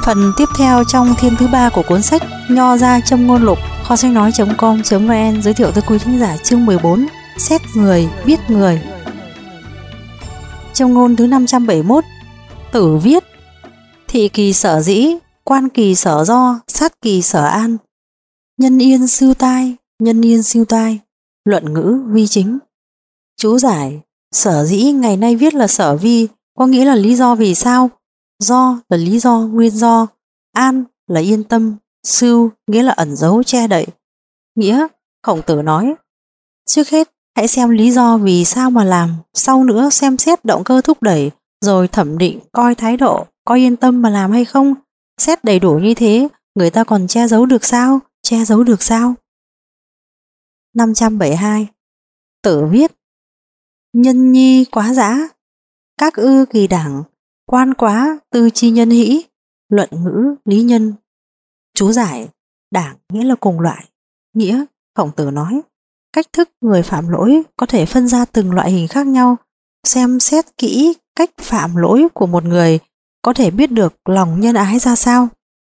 Phần tiếp theo trong thiên thứ 3 của cuốn sách Nho gia châm ngôn lục, kho sách nói.com.vn giới thiệu tới quý thính giả chương 14, xét người biết người. Châm ngôn thứ 571. Tử viết: thị kỳ sở dĩ, quan kỳ sở do, sát kỳ sở an. Nhân yên siêu tai, nhân yên siêu tai. Luận ngữ vi chính. Chú giải: sở dĩ ngày nay viết là sở vi, có nghĩa là lý do vì sao. Do là lý do, nguyên do. An là yên tâm. Sưu nghĩa là ẩn giấu, che đậy. Nghĩa: Khổng Tử nói, trước hết hãy xem lý do vì sao mà làm, sau nữa xem xét động cơ thúc đẩy, rồi thẩm định coi thái độ, coi yên tâm mà làm hay không. Xét đầy đủ như thế, người ta còn che giấu được sao? Che giấu được sao? 572. Tử viết: nhân nhi quá dã, các ư kỳ đẳng, quan quá tư chi nhân hĩ. Luận ngữ lý nhân. Chú giải: đảng nghĩa là cùng loại. Nghĩa: Khổng Tử nói, cách thức người phạm lỗi có thể phân ra từng loại hình khác nhau. Xem xét kỹ cách phạm lỗi của một người, có thể biết được lòng nhân ái ra sao.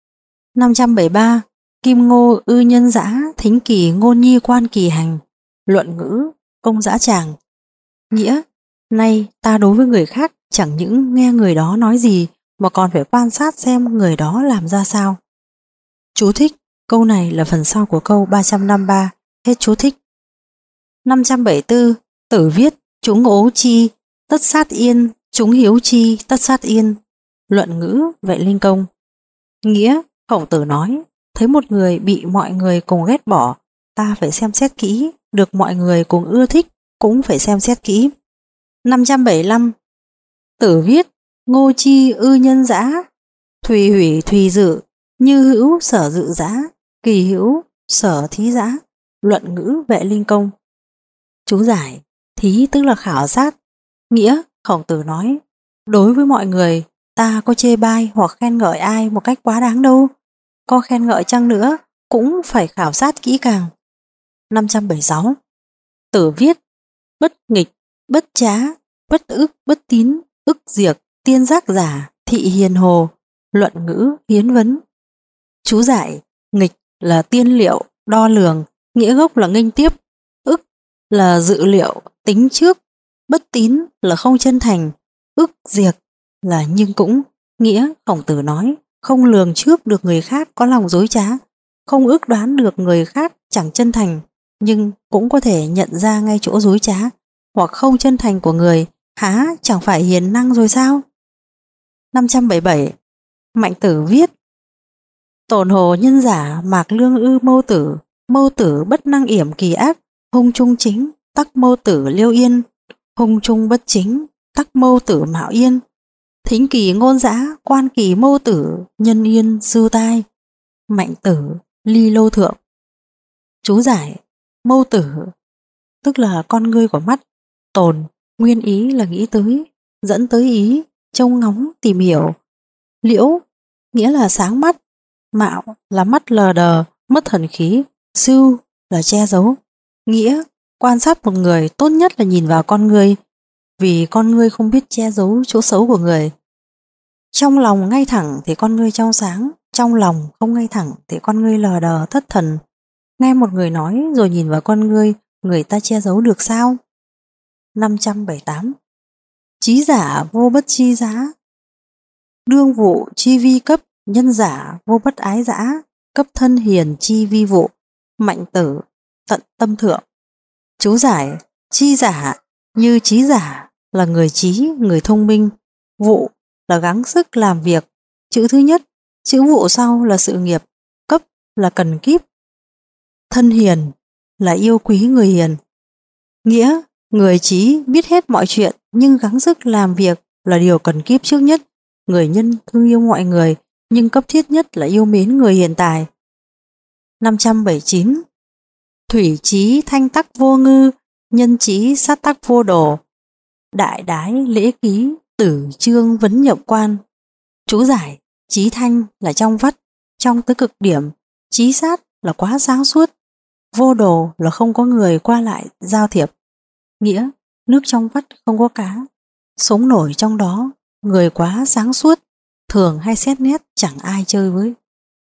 573. Kim ngô ư nhân dã, thính kỳ ngôn nhi quan kỳ hành. Luận ngữ công dã tràng. Nghĩa: nay ta đối với người khác chẳng những nghe người đó nói gì, mà còn phải quan sát xem người đó làm ra sao. Chú thích: câu này là phần sau của câu 353. Hết chú thích. 574. Tử viết: chúng ố chi, tất sát yên, chúng hiếu chi, tất sát yên. Luận ngữ Vệ Linh Công. Nghĩa: Khổng Tử nói, thấy một người bị mọi người cùng ghét bỏ, ta phải xem xét kỹ, được mọi người cùng ưa thích, cũng phải xem xét kỹ. 575. Tử viết: ngô chi ư nhân dã, thùy hủy thùy dự, như hữu sở dự dã, kỳ hữu sở thí dã. Luận ngữ Vệ Linh Công. Chú giải: thí tức là khảo sát. Nghĩa: Khổng Tử nói, đối với mọi người, ta có chê bai hoặc khen ngợi ai một cách quá đáng đâu. Có khen ngợi chăng nữa, cũng phải khảo sát kỹ càng. 576. Tử viết: bất nghịch, bất trá, bất ức, bất tín, ức diệt, tiên giác giả, thị hiền hồ. Luận ngữ hiến vấn. Chú giải: nghịch là tiên liệu, đo lường, nghĩa gốc là nghênh tiếp. Ức là dự liệu, tính trước. Bất tín là không chân thành. Ức diệt là nhưng cũng. Nghĩa: Khổng Tử nói, không lường trước được người khác có lòng dối trá, không ước đoán được người khác chẳng chân thành, nhưng cũng có thể nhận ra ngay chỗ dối trá hoặc không chân thành của người, há chẳng phải hiền năng rồi sao? 577. Mạnh Tử viết: tổn hồ nhân giả, mạc lương ư mâu tử bất năng yểm kỳ ác, hung trung chính, tắc mâu tử liêu yên, hung trung bất chính, tắc mâu tử mạo yên. Thính kỳ ngôn dã, quan kỳ mâu tử, nhân yên sưu tai. Mạnh Tử ly lô thượng. Chú giải: mâu tử tức là con ngươi của mắt. Tồn nguyên ý là nghĩ tới, dẫn tới ý, trông ngóng, tìm hiểu. Liễu nghĩa là sáng mắt. Mạo là mắt lờ đờ, mất thần khí. Sưu là che giấu. Nghĩa: quan sát một người tốt nhất là nhìn vào con ngươi, vì con ngươi không biết che giấu chỗ xấu của người. Trong lòng ngay thẳng thì con ngươi trong sáng, trong lòng không ngay thẳng thì con ngươi lờ đờ thất thần. Nghe một người nói rồi nhìn vào con ngươi, người ta che giấu được sao? 578. Trí giả vô bất chi giá, đương vụ chi vi cấp, nhân giả vô bất ái dã, cấp thân hiền chi vi vụ. Mạnh Tử tận tâm thượng. Chú giải: chi giả như trí giả là người trí, người thông minh. Vụ là gắng sức làm việc. Chữ thứ nhất, chữ vụ sau là sự nghiệp. Cấp là cần kíp. Thân hiền là yêu quý người hiền. Nghĩa: người trí biết hết mọi chuyện nhưng gắng sức làm việc là điều cần kíp trước nhất. Người nhân thương yêu mọi người, nhưng cấp thiết nhất là yêu mến người hiền tài. 579. Thủy trí thanh tắc vô ngư, nhân trí sát tắc vô đồ. Đại đái lễ ký, tử chương vấn nhập quan. Chú giải: trí thanh là trong vắt, trong tới cực điểm. Trí sát là quá sáng suốt. Vô đồ là không có người qua lại giao thiệp. Nghĩa: nước trong vắt không có cá, sống nổi trong đó. Người quá sáng suốt, thường hay xét nét chẳng ai chơi với.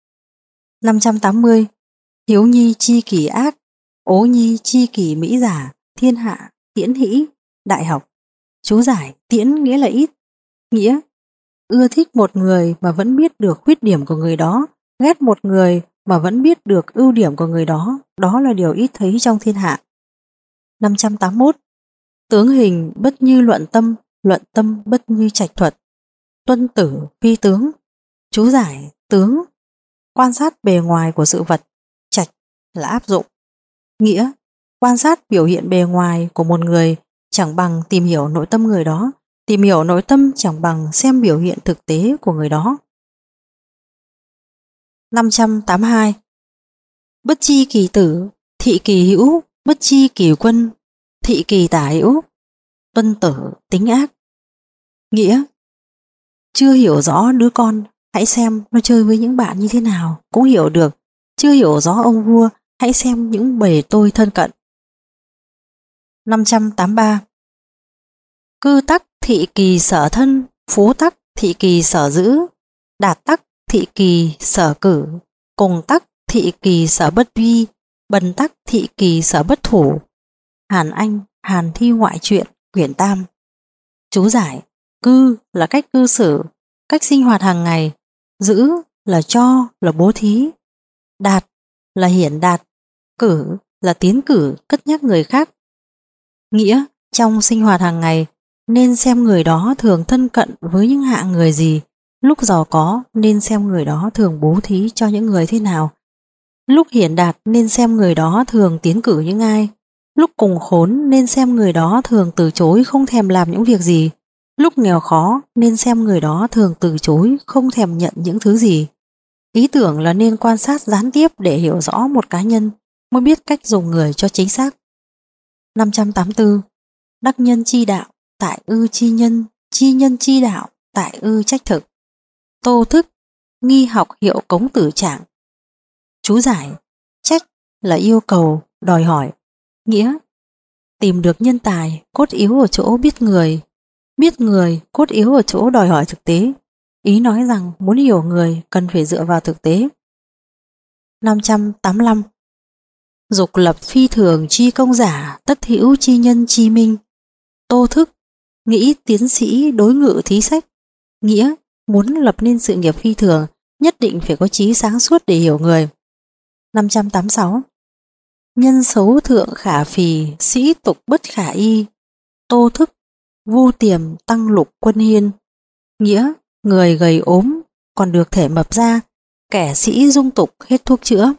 580. Hiếu nhi chi kỳ ác, ố nhi chi kỳ mỹ giả, thiên hạ, tiễn hĩ, đại học. Chú giải: tiễn nghĩa là ít, nghĩa ưa thích một người mà vẫn biết được khuyết điểm của người đó, ghét một người mà vẫn biết được ưu điểm của người đó, đó là điều ít thấy trong thiên hạ. 581. Tướng hình bất như luận tâm bất như trạch thuật, tuân tử phi tướng. Chú giải: tướng quan sát bề ngoài của sự vật, trạch là áp dụng. Nghĩa quan sát biểu hiện bề ngoài của một người chẳng bằng tìm hiểu nội tâm người đó, tìm hiểu nội tâm chẳng bằng xem biểu hiện thực tế của người đó. 582. Bất chi kỳ tử, thị kỳ hữu, bất chi kỳ quân, thị kỳ tả hữu, tuân tử tính ác. Nghĩa chưa hiểu rõ đứa con, hãy xem nó chơi với những bạn như thế nào cũng hiểu được. Chưa hiểu rõ ông vua, hãy xem những bề tôi thân cận. 583. Cư tắc thị kỳ sở thân, phú tắc thị kỳ sở giữ, đạt tắc thị kỳ sở cử, cùng tắc thị kỳ sở bất vi, bần tắc thị kỳ sở bất thủ. Hàn Anh, Hàn Thi ngoại truyện, quyển Tam. Chú giải: cư là cách cư xử, cách sinh hoạt hàng ngày, giữ là cho, là bố thí, đạt là hiển đạt, cử là tiến cử, cất nhắc người khác. Nghĩa trong sinh hoạt hàng ngày nên xem người đó thường thân cận với những hạng người gì, lúc giàu có nên xem người đó thường bố thí cho những người thế nào, lúc hiển đạt nên xem người đó thường tiến cử những ai, lúc cùng khốn nên xem người đó thường từ chối không thèm làm những việc gì, lúc nghèo khó nên xem người đó thường từ chối không thèm nhận những thứ gì. Ý tưởng là nên quan sát gián tiếp để hiểu rõ một cá nhân, mới biết cách dùng người cho chính xác. 584. Đắc nhân chi đạo, tại ư chi nhân chi đạo, tại ư trách thực. Tô Thức, nghi học hiệu Cống Tử Trạng. Chú giải: trách là yêu cầu, đòi hỏi. Nghĩa tìm được nhân tài, cốt yếu ở chỗ biết người, cốt yếu ở chỗ đòi hỏi thực tế. Ý nói rằng muốn hiểu người cần phải dựa vào thực tế. 585. Dục lập phi thường chi công giả, tất hữu chi nhân chi minh. Tô Thức, nghĩ tiến sĩ đối ngự thí sách. Nghĩa muốn lập nên sự nghiệp phi thường nhất định phải có trí sáng suốt để hiểu người. 586. Nhân xấu thượng khả phì, sĩ tục bất khả y. Tô Thức, vu tiềm tăng lục quân hiên. Nghĩa người gầy ốm còn được thể mập ra, kẻ sĩ dung tục hết thuốc chữa.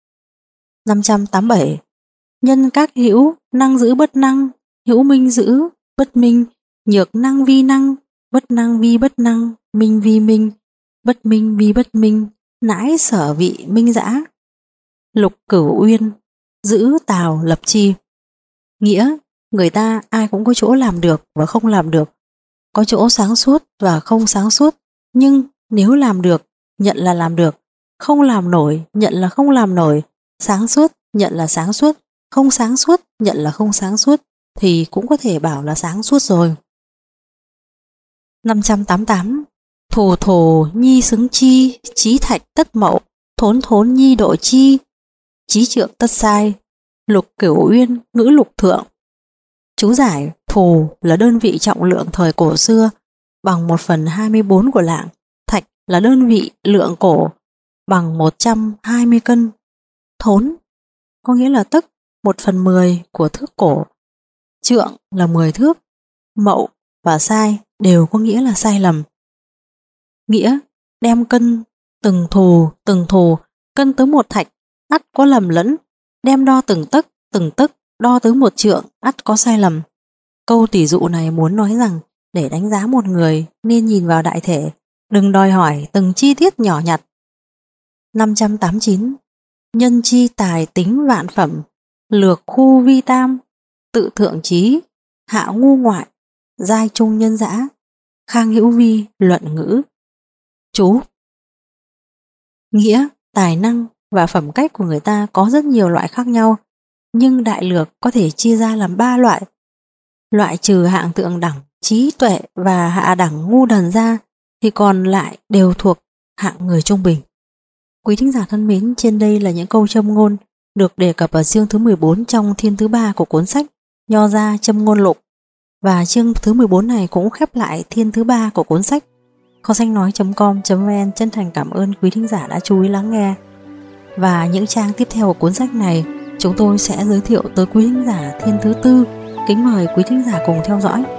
587. Nhân các hữu, năng giữ bất năng, hữu minh giữ bất minh, nhược năng vi năng, bất năng vi bất năng, minh vi minh, bất minh vi bất minh, nãi sở vị minh dã. Lục Cửu Uyên, giữ tào lập chi. Nghĩa người ta ai cũng có chỗ làm được và không làm được, có chỗ sáng suốt và không sáng suốt, nhưng nếu làm được nhận là làm được, không làm nổi nhận là không làm nổi, sáng suốt nhận là sáng suốt, không sáng suốt nhận là không sáng suốt, thì cũng có thể bảo là sáng suốt rồi. 588. Thổ thổ nhi xứng chi, trí thạch tất mậu, thốn thốn nhi độ chi, trí trượng tất sai. Lục Cửu Uyên, ngữ lục thượng. Chú giải: thù là đơn vị trọng lượng thời cổ xưa, bằng 1/24 của lạng. Thạch là đơn vị lượng cổ, bằng 120 cân. Thốn có nghĩa là tấc, 1/10 của thước cổ. Trượng là 10 thước. Mậu và sai đều có nghĩa là sai lầm. Nghĩa đem cân từng thù cân tới một thạch, ắt có lầm lẫn. Đem đo từng tấc đo tới một trượng, ắt có sai lầm. Câu tỷ dụ này muốn nói rằng để đánh giá một người nên nhìn vào đại thể, đừng đòi hỏi từng chi tiết nhỏ nhặt. 589. Nhân chi tài tính vạn phẩm, lược khu vi tam, tự thượng trí, hạ ngu ngoại, giai trung nhân dã. Khang Hữu Vi, luận ngữ. Chú nghĩa tài năng và phẩm cách của người ta có rất nhiều loại khác nhau, nhưng đại lược có thể chia ra làm 3 loại. Loại trừ hạng thượng đẳng, trí tuệ và hạ đẳng ngu đần ra, thì còn lại đều thuộc hạng người trung bình. Quý thính giả thân mến, trên đây là những câu châm ngôn được đề cập ở chương thứ 14 trong thiên thứ 3 của cuốn sách Nho gia châm ngôn lục. Và chương thứ 14 này cũng khép lại thiên thứ 3 của cuốn sách. Kho sách nói.com.vn chân thành cảm ơn quý thính giả đã chú ý lắng nghe. Và những trang tiếp theo của cuốn sách này chúng tôi sẽ giới thiệu tới quý thính giả thiên thứ 4. Kính mời quý thính giả cùng theo dõi.